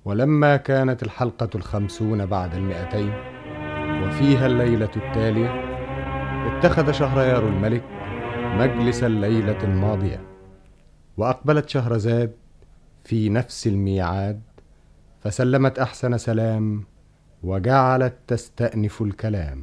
ولما كانت الحلقة 50 بعد 200 وفيها الليلة التالية، اتخذ شهريار الملك مجلس الليلة الماضية، وأقبلت شهرزاد في نفس الميعاد، فسلمت أحسن سلام وجعلت تستأنف الكلام.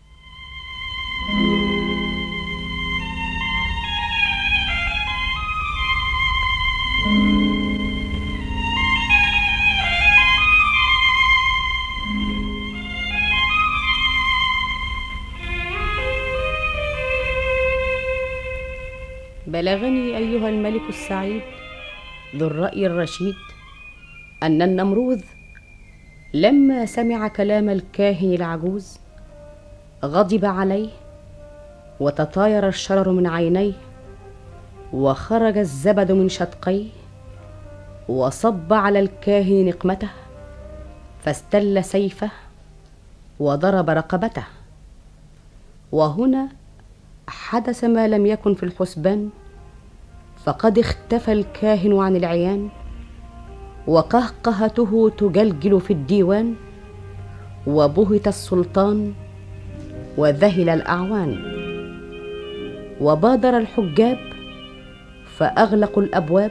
بلغني أيها الملك السعيد ذو الرأي الرشيد أن النمروذ لما سمع كلام الكاهن العجوز غضب عليه، وتطاير الشرر من عينيه، وخرج الزبد من شدقيه، وصب على الكاهن نقمته، فاستل سيفه وضرب رقبته. وهنا حدث ما لم يكن في الحسبان، فقد اختفى الكاهن عن العيان، وقهقهته تجلجل في الديوان، وبهت السلطان وذهل الأعوان. وبادر الحجاب فأغلقوا الأبواب،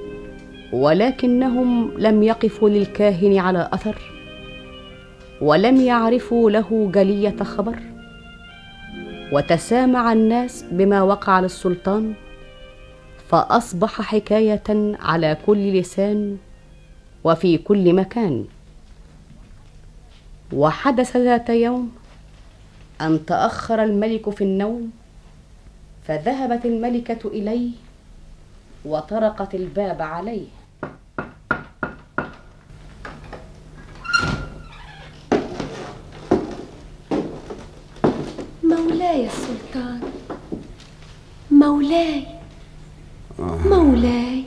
ولكنهم لم يقفوا للكاهن على أثر، ولم يعرفوا له جلية خبر. وتسامع الناس بما وقع للسلطان، فأصبح حكاية على كل لسان وفي كل مكان. وحدث ذات يوم أن تأخر الملك في النوم، فذهبت الملكة إليه وطرقت الباب عليه. مولاي السلطان، مولاي مولاي.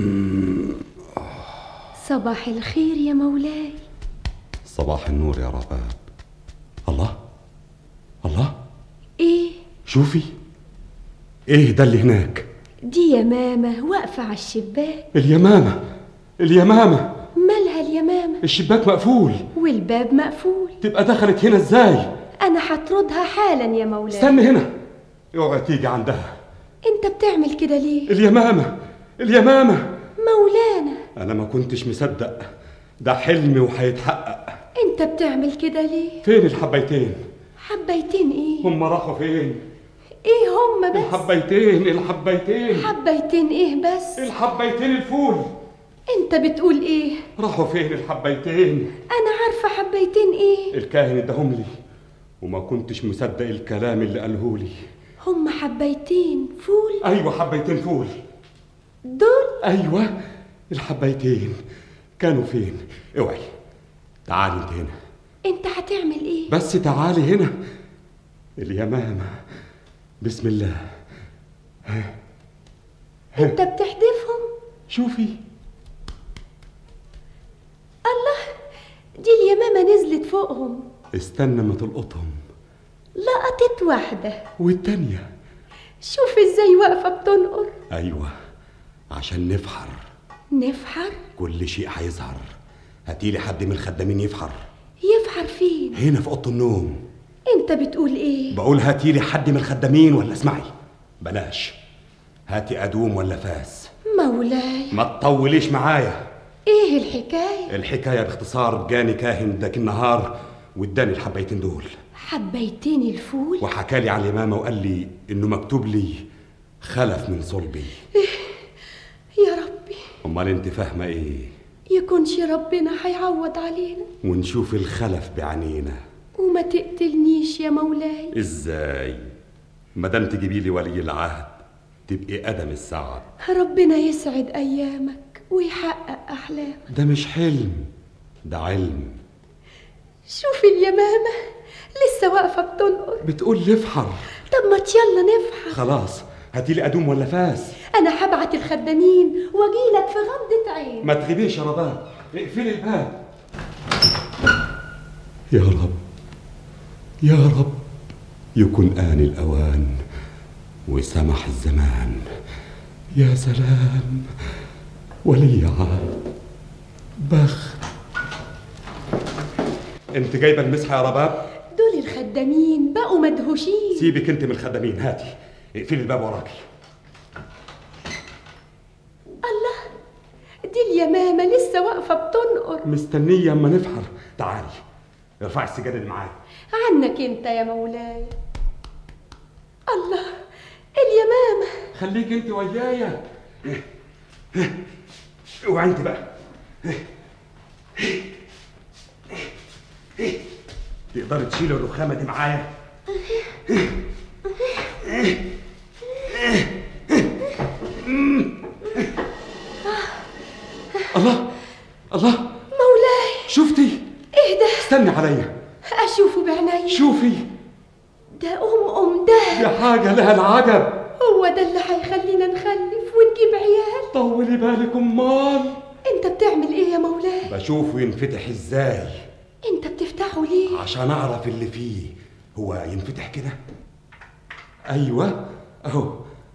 صباح الخير يا مولاي. صباح النور يا رباب. الله الله، ايه؟ شوفي، ايه ده اللي هناك؟ دي يمامة واقفة على الشباك. اليمامة مالها اليمامة؟ الشباك مقفول والباب مقفول. تبقى دخلت هنا ازاي؟ انا هطردها حالا يا مولاي. استني هنا، اوعي تيجي عندها. انت بتعمل كده ليه؟ اليمامة مولانا، انا ما كنتش مصدق، ده حلمي وهيتحقق. انت بتعمل كده ليه؟ فين الحبيتين؟ حبيتين ايه؟ هم راحوا فين؟ ايه هم بس؟ الحبيتين حبيتين ايه بس؟ الحبيتين الفول. انت بتقول ايه؟ راحوا فين الحبيتين؟ انا عارفة حبيتين ايه. الكاهن اداهم لي وما كنتش مصدق الكلام اللي قالهولي. هم حبيتين فول؟ ايوه حبيتين فول دول. ايوه الحبيتين كانوا فين؟ اوعي، تعالي انت هنا. انت هتعمل ايه؟ بس تعالي هنا. اليمامة، بسم الله. انت بتحدفهم؟ شوفي. الله، دي اليمامة نزلت فوقهم. استنى ما تلقطهم. لقطت واحدة والتانية. شوف ازاي واقفة بتنقر. ايوه، عشان نفحر. نفحر؟ كل شيء هيظهر. هاتيلي حد من الخدامين يفحر. يفحر فين؟ هنا في اوضه النوم. انت بتقول ايه؟ بقول هاتيلي حد من الخدامين، ولا اسمعي بلاش، هاتي ادوم ولا فاس. مولاي ما تطوليش معايا. ايه الحكاية؟ الحكاية باختصار، جاني كاهن داك النهار واداني الحبيتين دول. حبيتين الفول؟ وحكالي على اليمامة وقال لي انه مكتوب لي خلف من صلبي. يا ربي. امال انت فاهمة ايه؟ يكونش ربنا هيعوض علينا ونشوف الخلف بعينينا. وما تقتلنيش يا مولاي. ازاي؟ مادام تجيبي لي ولي العهد تبقي ادم السعد. ربنا يسعد ايامك ويحقق احلامك. ده مش حلم، ده علم. شوف اليمامة لسه واقفة بتنقر. بتقول لي افحر. طب ما يلا نفحر. خلاص، هاتيلي ادوم ولا فاس. انا هبعت الخدامين واجيلك في غمضة عين. ما تغيبيش يا رباب، اقفلي الباب. يا رب يا رب، يكون آن الأوان وسمح الزمان. يا سلام، ولي عهد، بخت انت جايبه المسحه يا رباب؟ دول الخدامين بقوا مدهوشين. سيبك انت من الخدامين، هاتي اقفلي الباب وراكي. الله، دي اليمامة لسه واقفة بتنقر. مستنية اما نفحر. تعالي ارفعي السجاد اللي معايا. عنك انت يا مولاي. الله، اليمامة. خليك انت ويايا. اوعي انت بقى. تقدري تشيلي الرخامة دي معايا؟ الله الله، مولاي شفتي؟ ايه ده؟ استني عليا اشوفه بعيني. شوفي، ده ده دي حاجة لها العجب. هو ده اللي هيخلينا نخلف ونجيب عيال. طولي بالك امال. انت بتعمل ايه يا مولاي؟ بشوفه ينفتح ازاي. انت بتفتحه ليه؟ عشان اعرف اللي فيه. هو ينفتح كده؟ ايوه اهو.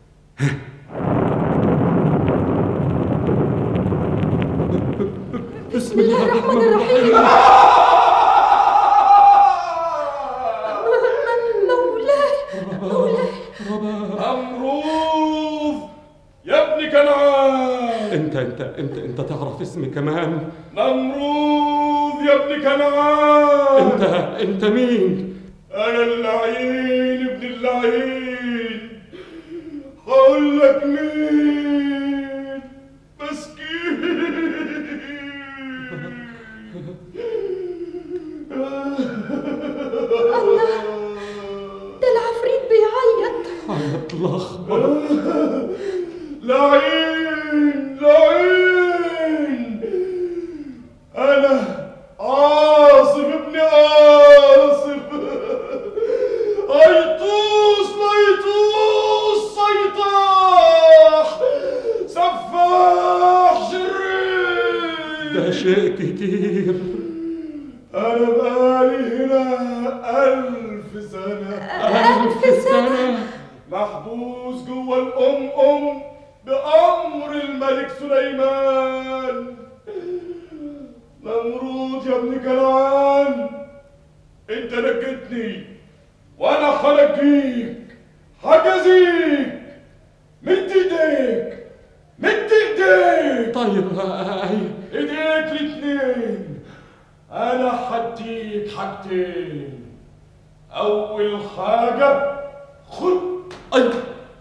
بسم الله الرحمن الرحيم. مولاي نمروذ يا ابن كنعان. انت تعرف اسمي كمان؟ نمروذ يا ابن كنعان. انت مين؟ انا اللعين ابن اللعين. هقول لك مين. مسكين. الله، ده العفريت بيعيط. هيتلخبط. لعين لعين. أنا عاصف ابن عاصف. أيطوس ليطوس صيطاح سفاح شرير. ده شيء كتير. أنا بقالي هنا 1000 سنة. 1000 سنة محبوس جوه الأم بأمر الملك سليمان. نمرود يا ابن كنعان، انت نجتني وانا هنجيك. هجازيك. مد ايديك. مد ايديك. طيب ايديك الاتنين. انا هديك حاجتين. اول حاجة خد. اي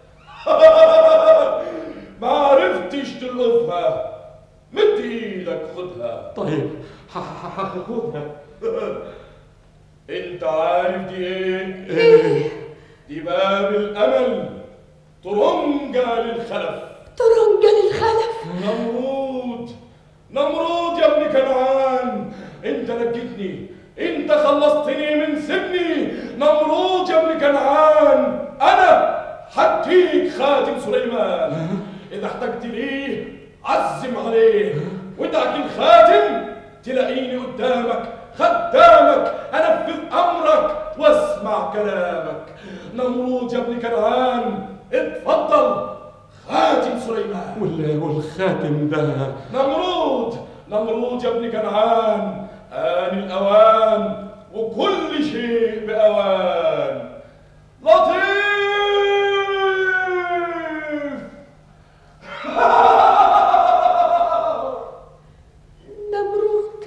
ما عرفتش تلقفها. مد ايدك خدها. طيب هاخدها. انت عارف دي ايه؟ دي باب الامل. ترنجة للخلف. ترنجة للخلف. نمرود يا ابن كنعان، انت نجيتني. انت خلصتني من سجني. نمرود يا ابن كنعان، انا هديك خاتم سليمان. اذا احتجت ليه عزم عليه. وادعك الخاتم تلاقيني قدامك خدامك. انفذ امرك واسمع كلامك. نمرود يا ابن كنعان، اتفضل خاتم سليمان. والخاتم ده؟ نمرود يا ابن كنعان، آن الأوان وكل شيء بأوان. لطيف. نمرود،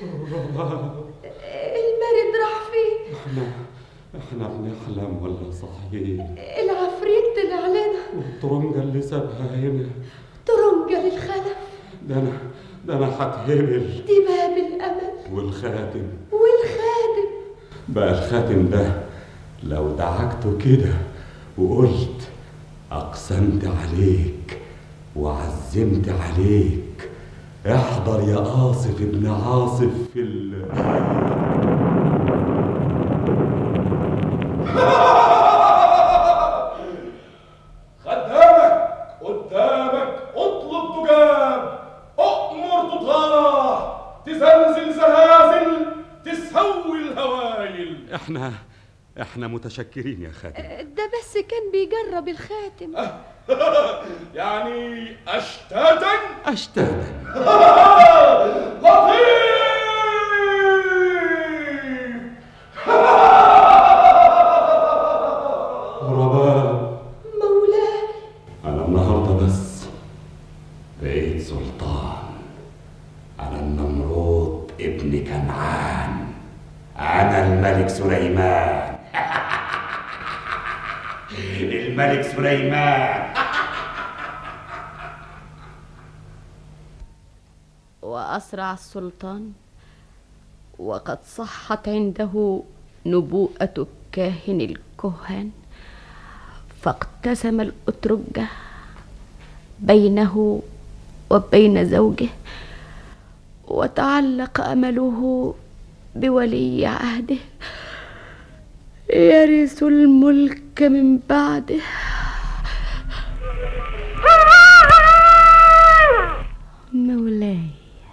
المرد راح فين؟ احنا بنحلم ولا صحيح؟ العفريت طلع لنا. والترنجة اللي سابها هنا. ترنجة للخلف. ده انا هتهبل. دي باب الامل. والخاتم بقى الخاتم ده لو دعكته كده وقلت اقسمت عليك وعزمت عليك احضر يا آصف ابن عاصف في خدامك قدامك. اطلب تجاب. أؤمر تطاع. تزلزل زلازل. تسوي الهوايل. احنا متشكرين يا خاتم. ده بس كان بيجرب الخاتم. يعني أشتاتا. لطيف. لطيف. ابن كنعان، أنا الملك سليمان. الملك سليمان. وأسرع السلطان وقد صحت عنده نبوءة كاهن الكهان، فاقتسم الأترجة بينه وبين زوجه، وتعلق أمله بولي عهده يرث الملك من بعده. مولاي.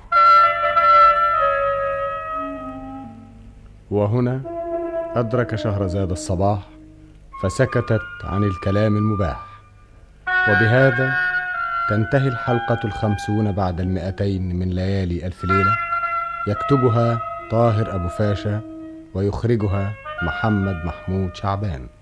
وهنا أدرك شهرزاد الصباح، فسكتت عن الكلام المباح. وبهذا تنتهي الحلقة 50 بعد 200 من ليالي ألف ليلة، يكتبها طاهر أبو فاشا ويخرجها محمد محمود شعبان.